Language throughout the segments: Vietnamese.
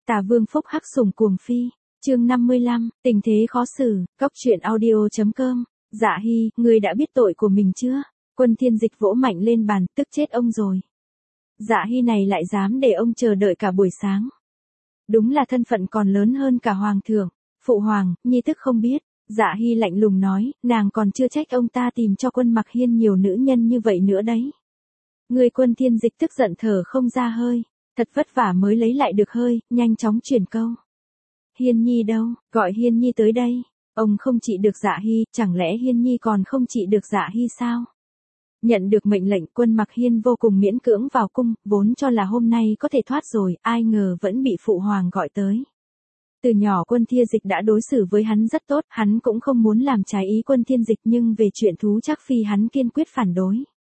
Tà Vương phúc hắc sủng cuồng phi, chương 55, tình thế khó xử, cóc truyện audio.com, Dạ Hy, ngươi đã biết tội của mình chưa? Quân Thiên Dịch vỗ mạnh lên bàn, tức chết ông rồi. Dạ Hy này lại dám để ông chờ đợi cả buổi sáng. Đúng là thân phận còn lớn hơn cả hoàng thượng, phụ hoàng, nhi tức không biết. Dạ Hy lạnh lùng nói, nàng còn chưa trách ông ta tìm cho Quân Mặc Hiên nhiều nữ nhân như vậy nữa đấy. Người Quân Thiên Dịch tức giận thở không ra hơi, thật vất vả mới lấy lại được hơi, nhanh chóng chuyển câu. Hiên Nhi đâu, gọi Hiên Nhi tới đây. Ông không trị được Dạ Hy, chẳng lẽ Hiên Nhi còn không trị được Dạ Hy sao? Nhận được mệnh lệnh, Quân Mặc Hiên vô cùng miễn cưỡng vào cung, vốn cho là hôm nay có thể thoát rồi, ai ngờ vẫn bị phụ hoàng gọi tới. Từ nhỏ Quân Thiên Dịch đã đối xử với hắn rất tốt, hắn cũng không muốn làm trái ý Quân Thiên Dịch, nhưng về chuyện thú Trác Phi hắn kiên quyết phản đối.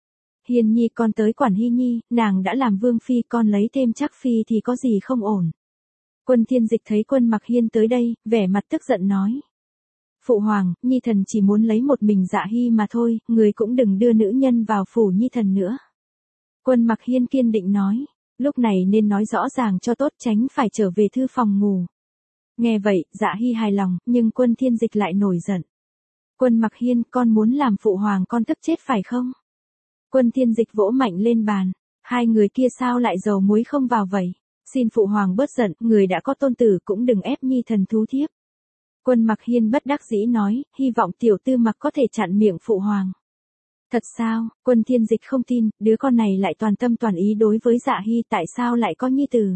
Hiên Nhi, con tới quản Hy Nhi, nàng đã làm vương phi, con lấy thêm Trác Phi thì có gì không ổn. Quân Thiên Dịch thấy Quân Mặc Hiên tới đây, vẻ mặt tức giận nói. Phụ hoàng, Nhi thần chỉ muốn lấy một mình Dạ Hy mà thôi, người cũng đừng đưa nữ nhân vào phủ Nhi thần nữa. Quân Mặc Hiên kiên định nói, lúc này nên nói rõ ràng cho tốt, tránh phải trở về thư phòng ngủ. Nghe vậy, Dạ Hy hài lòng, nhưng Quân Thiên Dịch lại nổi giận. Quân Mặc Hiên, con muốn làm phụ hoàng con tức chết phải không? Quân Thiên Dịch vỗ mạnh lên bàn, hai người kia sao lại dầu muối không vào vậy? Xin phụ hoàng bớt giận, người đã có tôn tử cũng đừng ép Nhi thần thú thiếp. Quân Mặc Hiên bất đắc dĩ nói, hy vọng tiểu tư Mặc có thể chặn miệng phụ hoàng. Thật sao? Quân Thiên Dịch không tin, đứa con này lại toàn tâm toàn ý đối với Dạ Hy, tại sao lại có nhi tử?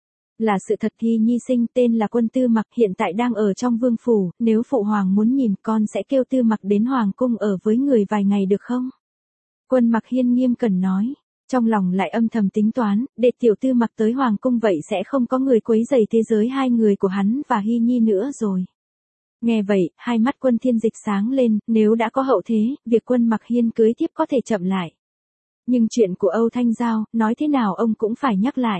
Là sự thật, Hy Nhi sinh tên là Quân Tư Mặc, hiện tại đang ở trong vương phủ, nếu phụ hoàng muốn nhìn con sẽ kêu Tư Mặc đến hoàng cung ở với người vài ngày được không? Quân Mặc Hiên nghiêm cẩn nói, trong lòng lại âm thầm tính toán, để tiểu Tư Mặc tới hoàng cung vậy sẽ không có người quấy rầy thế giới hai người của hắn và Hy Nhi nữa rồi. Nghe vậy, hai mắt Quân Thiên Dịch sáng lên, nếu đã có hậu thế, việc Quân Mặc Hiên cưới tiếp có thể chậm lại. Nhưng chuyện của Âu Thanh Giao, nói thế nào ông cũng phải nhắc lại.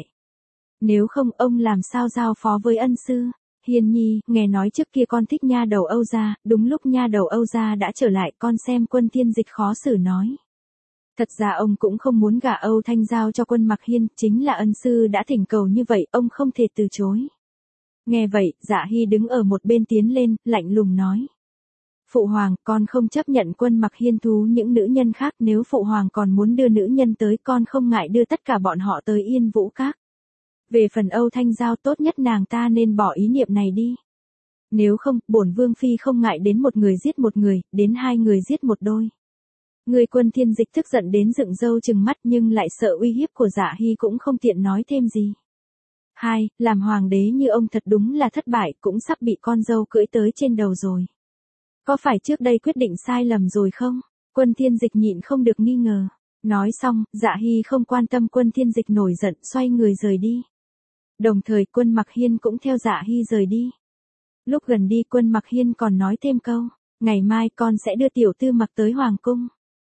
Nếu không, ông làm sao giao phó với ân sư? Hiên Nhi, nghe nói trước kia con thích nha đầu Âu gia, đúng lúc nha đầu Âu gia đã trở lại, con xem. Quân Thiên Dịch khó xử nói. Thật ra ông cũng không muốn gả Âu Thanh Giao cho Quân Mặc Hiên, chính là ân sư đã thỉnh cầu như vậy, ông không thể từ chối. Nghe vậy, Dạ Hy đứng ở một bên tiến lên, lạnh lùng nói. Phụ hoàng, con không chấp nhận Quân Mặc Hiên thú những nữ nhân khác, nếu phụ hoàng còn muốn đưa nữ nhân tới, con không ngại đưa tất cả bọn họ tới Yên Vũ Các. Về phần Âu Thanh Giao, tốt nhất nàng ta nên bỏ ý niệm này đi. Nếu không, bổn vương phi không ngại đến một người giết một người, đến hai người giết một đôi. Người Quân Thiên Dịch tức giận đến dựng râu trừng mắt, nhưng lại sợ uy hiếp của Dạ Hy cũng không tiện nói thêm gì. Hai, làm hoàng đế như ông thật đúng là thất bại, cũng sắp bị con dâu cưỡi tới trên đầu rồi. Có phải trước đây quyết định sai lầm rồi không? Quân Thiên Dịch nhịn không được nghi ngờ. Nói xong, Dạ Hy không quan tâm Quân Thiên Dịch nổi giận, xoay người rời đi. Đồng thời Quân Mặc Hiên cũng theo Dạ Hy rời đi. Lúc gần đi, Quân Mặc Hiên còn nói thêm câu, ngày mai con sẽ đưa tiểu Tư Mặc tới hoàng cung.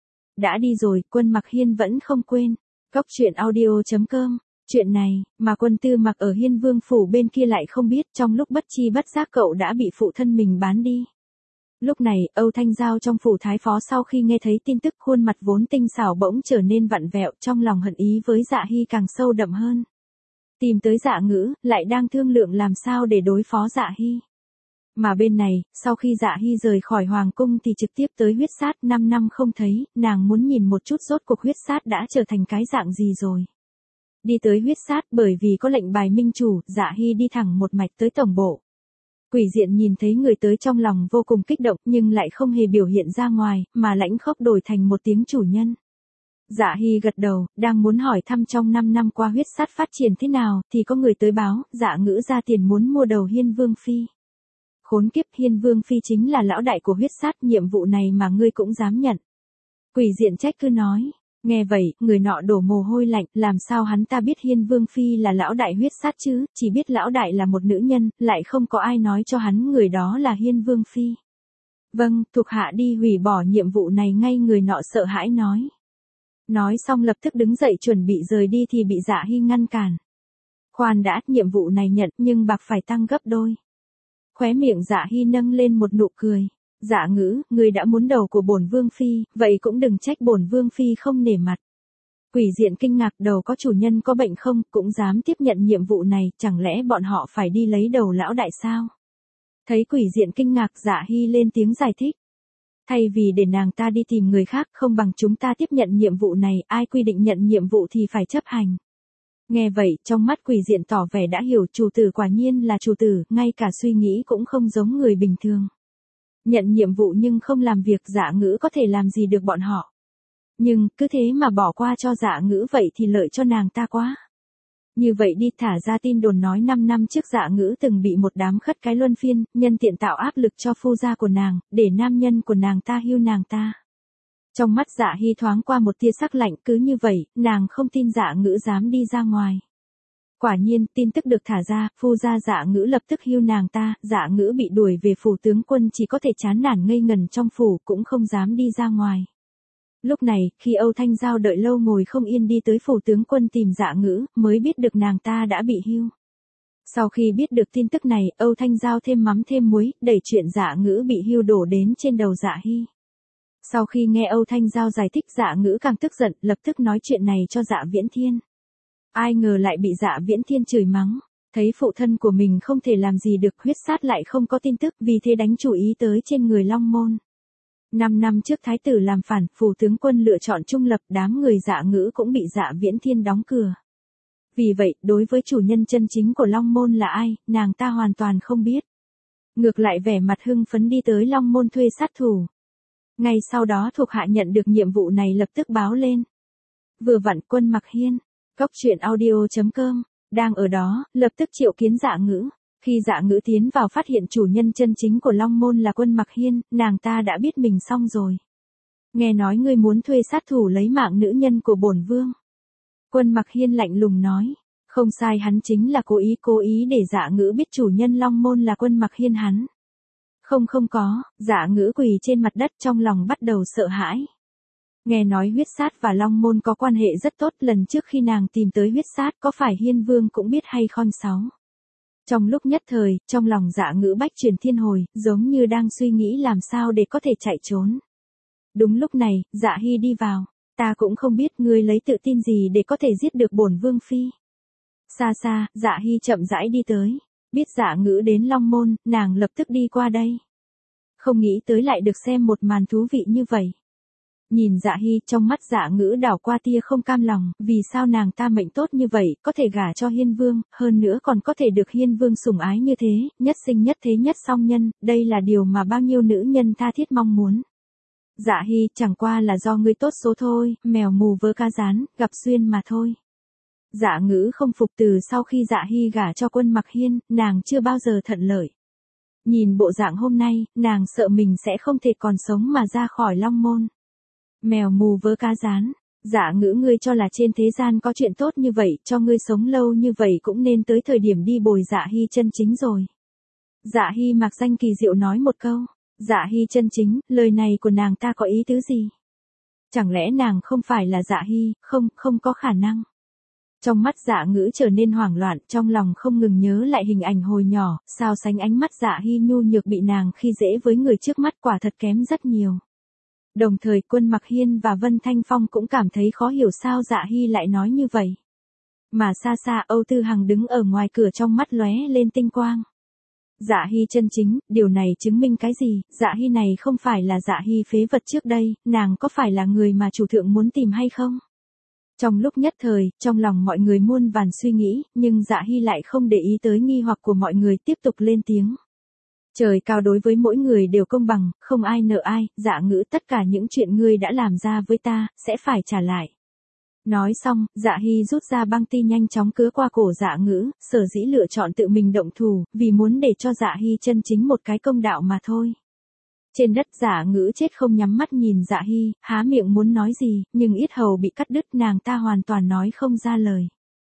Đã đi rồi, Quân Mặc Hiên vẫn không quên. Cóc truyện audio.com. Chuyện này, mà Quân Tư Mặc ở Hiên Vương phủ bên kia lại không biết, trong lúc bất chi bất giác cậu đã bị phụ thân mình bán đi. Lúc này, Âu Thanh Giao trong phủ thái phó sau khi nghe thấy tin tức, khuôn mặt vốn tinh xảo bỗng trở nên vặn vẹo, trong lòng hận ý với Dạ Hy càng sâu đậm hơn. Tìm tới Dạ Ngữ, lại đang thương lượng làm sao để đối phó Dạ Hy. Mà bên này, sau khi Dạ Hy rời khỏi hoàng cung thì trực tiếp tới huyết sát, 5 năm không thấy, nàng muốn nhìn một chút rốt cuộc huyết sát đã trở thành cái dạng gì rồi. Đi tới huyết sát, bởi vì có lệnh bài minh chủ, Dạ Hy đi thẳng một mạch tới tổng bộ. Quỷ Diện nhìn thấy người tới trong lòng vô cùng kích động, nhưng lại không hề biểu hiện ra ngoài, mà lãnh khốc đổi thành một tiếng chủ nhân. Dạ Hy gật đầu, đang muốn hỏi thăm trong 5 năm qua huyết sát phát triển thế nào, thì có người tới báo, Dạ Ngữ ra tiền muốn mua đầu Hiên Vương phi. Khốn kiếp, Hiên Vương phi chính là lão đại của huyết sát, nhiệm vụ này mà ngươi cũng dám nhận. Quỷ Diện trách cứ nói. Nghe vậy, người nọ đổ mồ hôi lạnh, làm sao hắn ta biết Hiên Vương phi là lão đại huyết sát chứ, chỉ biết lão đại là một nữ nhân, lại không có ai nói cho hắn người đó là Hiên Vương phi. Vâng, thuộc hạ đi hủy bỏ nhiệm vụ này ngay, người nọ sợ hãi nói. Nói xong lập tức đứng dậy chuẩn bị rời đi thì bị Dạ Hy ngăn cản. Khoan đã, nhiệm vụ này nhận, nhưng bạc phải tăng gấp đôi. Khóe miệng Dạ Hy nâng lên một nụ cười. Dạ Ngữ, người đã muốn đầu của bổn vương phi, vậy cũng đừng trách bổn vương phi không nể mặt. Quỷ diện kinh ngạc, đầu có chủ nhân có bệnh không, cũng dám tiếp nhận nhiệm vụ này, chẳng lẽ bọn họ phải đi lấy đầu lão đại sao? Thấy quỷ diện kinh ngạc, Dạ Hy lên tiếng giải thích. Thay vì để nàng ta đi tìm người khác, không bằng chúng ta tiếp nhận nhiệm vụ này, ai quy định nhận nhiệm vụ thì phải chấp hành. Nghe vậy, trong mắt quỷ diện tỏ vẻ đã hiểu, chủ tử quả nhiên là chủ tử, ngay cả suy nghĩ cũng không giống người bình thường. Nhận nhiệm vụ nhưng không làm việc, Dạ Ngữ có thể làm gì được bọn họ. Nhưng, cứ thế mà bỏ qua cho Dạ Ngữ vậy thì lợi cho nàng ta quá. Như vậy đi, thả ra tin đồn nói 5 năm trước Dạ Ngữ từng bị một đám khất cái luân phiên, nhân tiện tạo áp lực cho phu gia của nàng, để nam nhân của nàng ta hưu nàng ta. Trong mắt Dạ Hy thoáng qua một tia sắc lạnh, cứ như vậy, nàng không tin Dạ Ngữ dám đi ra ngoài. Quả nhiên, tin tức được thả ra, phu gia Dạ Ngữ lập tức hưu nàng ta, Dạ Ngữ bị đuổi về phủ tướng quân, chỉ có thể chán nản ngây ngần trong phủ, cũng không dám đi ra ngoài. Lúc này, khi Âu Thanh Giao đợi lâu ngồi không yên đi tới phủ tướng quân tìm Dạ Ngữ, mới biết được nàng ta đã bị hưu. Sau khi biết được tin tức này, Âu Thanh Giao thêm mắm thêm muối, đẩy chuyện Dạ Ngữ bị hưu đổ đến trên đầu Dạ Hy. Sau khi nghe Âu Thanh Giao giải thích, Dạ Ngữ càng tức giận, lập tức nói chuyện này cho Dạ Viễn Thiên. Ai ngờ lại bị Dạ Viễn Thiên chửi mắng, thấy phụ thân của mình không thể làm gì được, Huyết Sát lại không có tin tức, vì thế đánh chủ ý tới trên người Long Môn. 5 năm trước thái tử làm phản, phủ tướng quân lựa chọn trung lập, đám người Dạ Ngữ cũng bị Dạ Viễn Thiên đóng cửa. Vì vậy, đối với chủ nhân chân chính của Long Môn là ai, nàng ta hoàn toàn không biết. Ngược lại vẻ mặt hưng phấn đi tới Long Môn thuê sát thủ. Ngay sau đó thuộc hạ nhận được nhiệm vụ này lập tức báo lên. Vừa vặn Quân Mặc Hiên, goctruyện.audio.com, đang ở đó, lập tức triệu kiến Dạ Ngữ. Khi Dạ Ngữ tiến vào phát hiện chủ nhân chân chính của Long Môn là Quân Mặc Hiên, nàng ta đã biết mình xong rồi. Nghe nói ngươi muốn thuê sát thủ lấy mạng nữ nhân của bổn vương. Quân Mặc Hiên lạnh lùng nói, không sai, hắn chính là cố ý để Dạ Ngữ biết chủ nhân Long Môn là Quân Mặc Hiên hắn. Không có, Dạ Ngữ quỳ trên mặt đất trong lòng bắt đầu sợ hãi. Nghe nói Huyết Sát và Long Môn có quan hệ rất tốt, lần trước khi nàng tìm tới Huyết Sát có phải Hiên Vương cũng biết hay không sáu. Trong lúc nhất thời, trong lòng Dạ Ngữ bách chuyển thiên hồi, giống như đang suy nghĩ làm sao để có thể chạy trốn. Đúng lúc này, Dạ Hy đi vào. Ta cũng không biết ngươi lấy tự tin gì để có thể giết được bổn vương phi. Xa xa, Dạ Hy chậm rãi đi tới. Biết Dạ Ngữ đến Long Môn, nàng lập tức đi qua đây. Không nghĩ tới lại được xem một màn thú vị như vậy. Nhìn Dạ Hy, trong mắt Dạ Ngữ đảo qua tia không cam lòng, vì sao nàng ta mệnh tốt như vậy, có thể gả cho Hiên Vương, hơn nữa còn có thể được Hiên Vương sủng ái như thế, nhất sinh nhất thế nhất song nhân, đây là điều mà bao nhiêu nữ nhân tha thiết mong muốn. Dạ Hy, chẳng qua là do ngươi tốt số thôi, mèo mù vớ cá rán, gặp xuyên mà thôi. Dạ Ngữ không phục, từ sau khi Dạ Hy gả cho Quân Mặc Hiên, nàng chưa bao giờ thuận lợi. Nhìn bộ dạng hôm nay, nàng sợ mình sẽ không thể còn sống mà ra khỏi Long Môn. Mèo mù vớ cá rán, Dạ Ngữ, ngươi cho là trên thế gian có chuyện tốt như vậy, cho ngươi sống lâu như vậy cũng nên tới thời điểm đi bồi Dạ Hy chân chính rồi. Dạ Hy mặc danh kỳ diệu nói một câu. Dạ Hy chân chính, lời này của nàng ta có ý tứ gì? Chẳng lẽ nàng không phải là Dạ Hy, không có khả năng. Trong mắt Dạ Ngữ trở nên hoảng loạn, trong lòng không ngừng nhớ lại hình ảnh hồi nhỏ, sao sánh ánh mắt Dạ Hy nhu nhược bị nàng khi dễ với người trước mắt quả thật kém rất nhiều. Đồng thời Quân Mặc Hiên và Vân Thanh Phong cũng cảm thấy khó hiểu sao Dạ Hy lại nói như vậy. Mà xa xa Âu Tư Hằng đứng ở ngoài cửa, trong mắt lóe lên tinh quang. Dạ Hy chân chính, điều này chứng minh cái gì? Dạ Hy này không phải là Dạ Hy phế vật trước đây, nàng có phải là người mà chủ thượng muốn tìm hay không? Trong lúc nhất thời, trong lòng mọi người muôn vàn suy nghĩ, nhưng Dạ Hy lại không để ý tới nghi hoặc của mọi người, tiếp tục lên tiếng. Trời cao đối với mỗi người đều công bằng, không ai nợ ai, Dạ Ngữ, tất cả những chuyện ngươi đã làm ra với ta, sẽ phải trả lại. Nói xong, Dạ Hy rút ra băng ti nhanh chóng cứa qua cổ Dạ Ngữ, sở dĩ lựa chọn tự mình động thủ, vì muốn để cho Dạ Hy chân chính một cái công đạo mà thôi. Trên đất Dạ Ngữ chết không nhắm mắt nhìn Dạ Hy, há miệng muốn nói gì, nhưng yết hầu bị cắt đứt, nàng ta hoàn toàn nói không ra lời.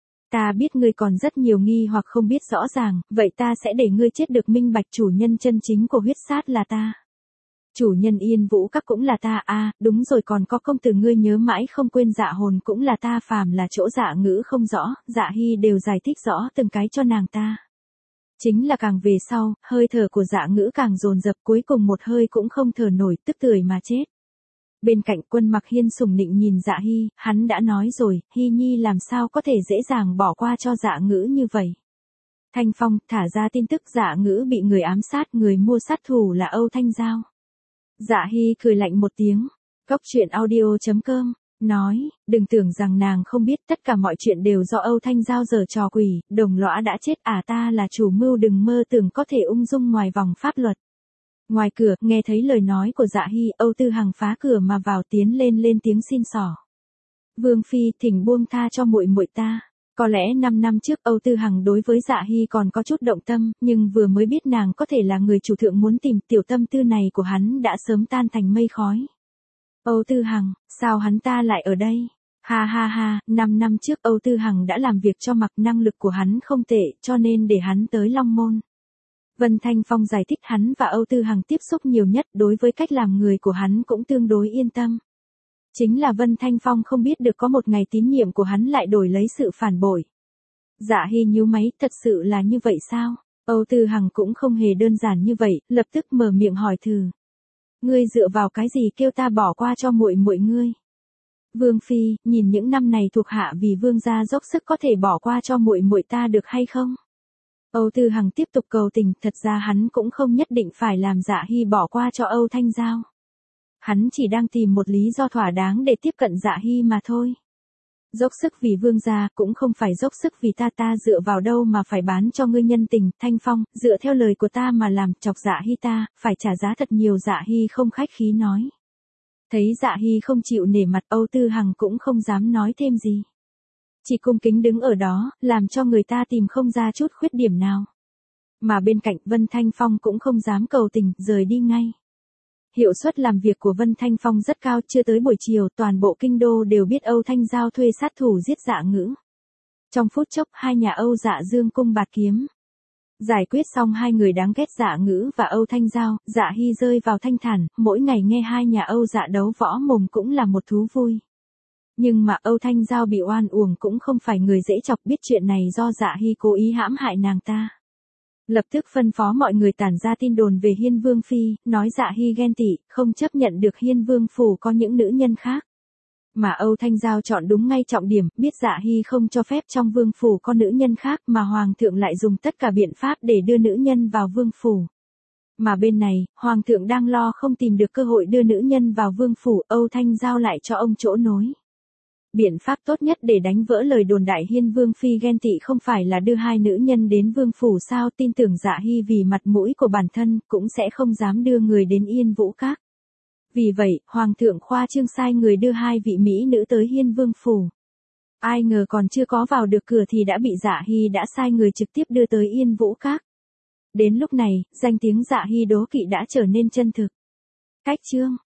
Ta biết ngươi còn rất nhiều nghi hoặc không biết rõ ràng, vậy ta sẽ để ngươi chết được minh bạch, chủ nhân chân chính của Huyết Sát là ta. Chủ nhân Yên Vũ Các cũng là ta, đúng rồi, còn có công tử ngươi nhớ mãi không quên Dạ Hồn cũng là ta, phàm là chỗ Dạ Ngữ không rõ, Dạ Hy đều giải thích rõ từng cái cho nàng ta. Chính là càng về sau, hơi thở của Dạ Ngữ càng dồn dập, cuối cùng một hơi cũng không thở nổi, tức tưởi mà chết. Bên cạnh Quân Mặc Hiên sủng nịnh nhìn Dạ Hy, hắn đã nói rồi, Hy Nhi làm sao có thể dễ dàng bỏ qua cho Dạ Ngữ như vậy. Thanh Phong thả ra tin tức Dạ Ngữ bị người ám sát, người mua sát thủ là Âu Thanh Giao. Dạ Hy cười lạnh một tiếng. Cốc truyện audio.com nói, đừng tưởng rằng nàng không biết, tất cả mọi chuyện đều do Âu Thanh Giao giở trò quỷ, đồng lõa đã chết ta là chủ mưu, đừng mơ tưởng có thể ung dung ngoài vòng pháp luật. Ngoài cửa, nghe thấy lời nói của Dạ Hy, Âu Tư Hằng phá cửa mà vào, tiến lên tiếng xin xỏ. Vương phi, thỉnh buông tha cho muội muội ta. Có lẽ 5 năm trước Âu Tư Hằng đối với Dạ Hy còn có chút động tâm, nhưng vừa mới biết nàng có thể là người chủ thượng muốn tìm, tiểu tâm tư này của hắn đã sớm tan thành mây khói. Âu Tư Hằng, sao hắn ta lại ở đây? Ha ha ha, 5 năm trước Âu Tư Hằng đã làm việc cho Mặc, năng lực của hắn không tệ, cho nên để hắn tới Long Môn. Vân Thanh Phong giải thích hắn và Âu Tư Hằng tiếp xúc nhiều nhất, đối với cách làm người của hắn cũng tương đối yên tâm. Chính là Vân Thanh Phong không biết được có một ngày tín nhiệm của hắn lại đổi lấy sự phản bội. Dạ Hy nhíu máy, thật sự là như vậy sao? Âu Tư Hằng cũng không hề đơn giản như vậy, lập tức mở miệng hỏi thử. Ngươi dựa vào cái gì kêu ta bỏ qua cho muội muội ngươi? Vương phi, nhìn những năm này thuộc hạ vì vương gia dốc sức, có thể bỏ qua cho muội muội ta được hay không? Âu Tư Hằng tiếp tục cầu tình, thật ra hắn cũng không nhất định phải làm Dạ Hy bỏ qua cho Âu Thanh Giao. Hắn chỉ đang tìm một lý do thỏa đáng để tiếp cận Dạ Hy mà thôi. Dốc sức vì vương gia, cũng không phải dốc sức vì ta dựa vào đâu mà phải bán cho ngươi nhân tình. Thanh Phong, dựa theo lời của ta mà làm, chọc Dạ Hy ta, phải trả giá thật nhiều. Dạ Hy không khách khí nói. Thấy Dạ Hy không chịu nể mặt, Âu Tư Hằng cũng không dám nói thêm gì. Chỉ cung kính đứng ở đó, làm cho người ta tìm không ra chút khuyết điểm nào. Mà bên cạnh Vân Thanh Phong cũng không dám cầu tình, rời đi ngay. Hiệu suất làm việc của Vân Thanh Phong rất cao, chưa tới buổi chiều, toàn bộ kinh đô đều biết Âu Thanh Giao thuê sát thủ giết Dạ Ngữ. Trong phút chốc, hai nhà Âu Dạ dương cung bạt kiếm. Giải quyết xong hai người đáng ghét Dạ Ngữ và Âu Thanh Giao, Dạ Hy rơi vào thanh thản, mỗi ngày nghe hai nhà Âu Dạ đấu võ mồm cũng là một thú vui. Nhưng mà Âu Thanh Giao bị oan uổng cũng không phải người dễ chọc, biết chuyện này do Dạ Hy cố ý hãm hại nàng ta. Lập tức phân phó mọi người tản ra tin đồn về Hiên Vương Phi, nói Dạ Hy ghen tị, không chấp nhận được Hiên Vương Phủ có những nữ nhân khác. Mà Âu Thanh Giao chọn đúng ngay trọng điểm, biết Dạ Hy không cho phép trong Vương Phủ có nữ nhân khác, mà Hoàng thượng lại dùng tất cả biện pháp để đưa nữ nhân vào Vương Phủ. Mà bên này, Hoàng thượng đang lo không tìm được cơ hội đưa nữ nhân vào Vương Phủ, Âu Thanh Giao lại cho ông chỗ nối. Biện pháp tốt nhất để đánh vỡ lời đồn đại Hiên Vương Phi ghen tị không phải là đưa hai nữ nhân đến Vương Phủ sao? Tin tưởng Dạ Hy vì mặt mũi của bản thân, cũng sẽ không dám đưa người đến Yên Vũ Các. Vì vậy, Hoàng thượng khoa trương sai người đưa hai vị mỹ nữ tới Hiên Vương Phủ. Ai ngờ còn chưa có vào được cửa thì đã bị Dạ Hy đã sai người trực tiếp đưa tới Yên Vũ Các. Đến lúc này, danh tiếng Dạ Hy đố kỵ đã trở nên chân thực. Cách chương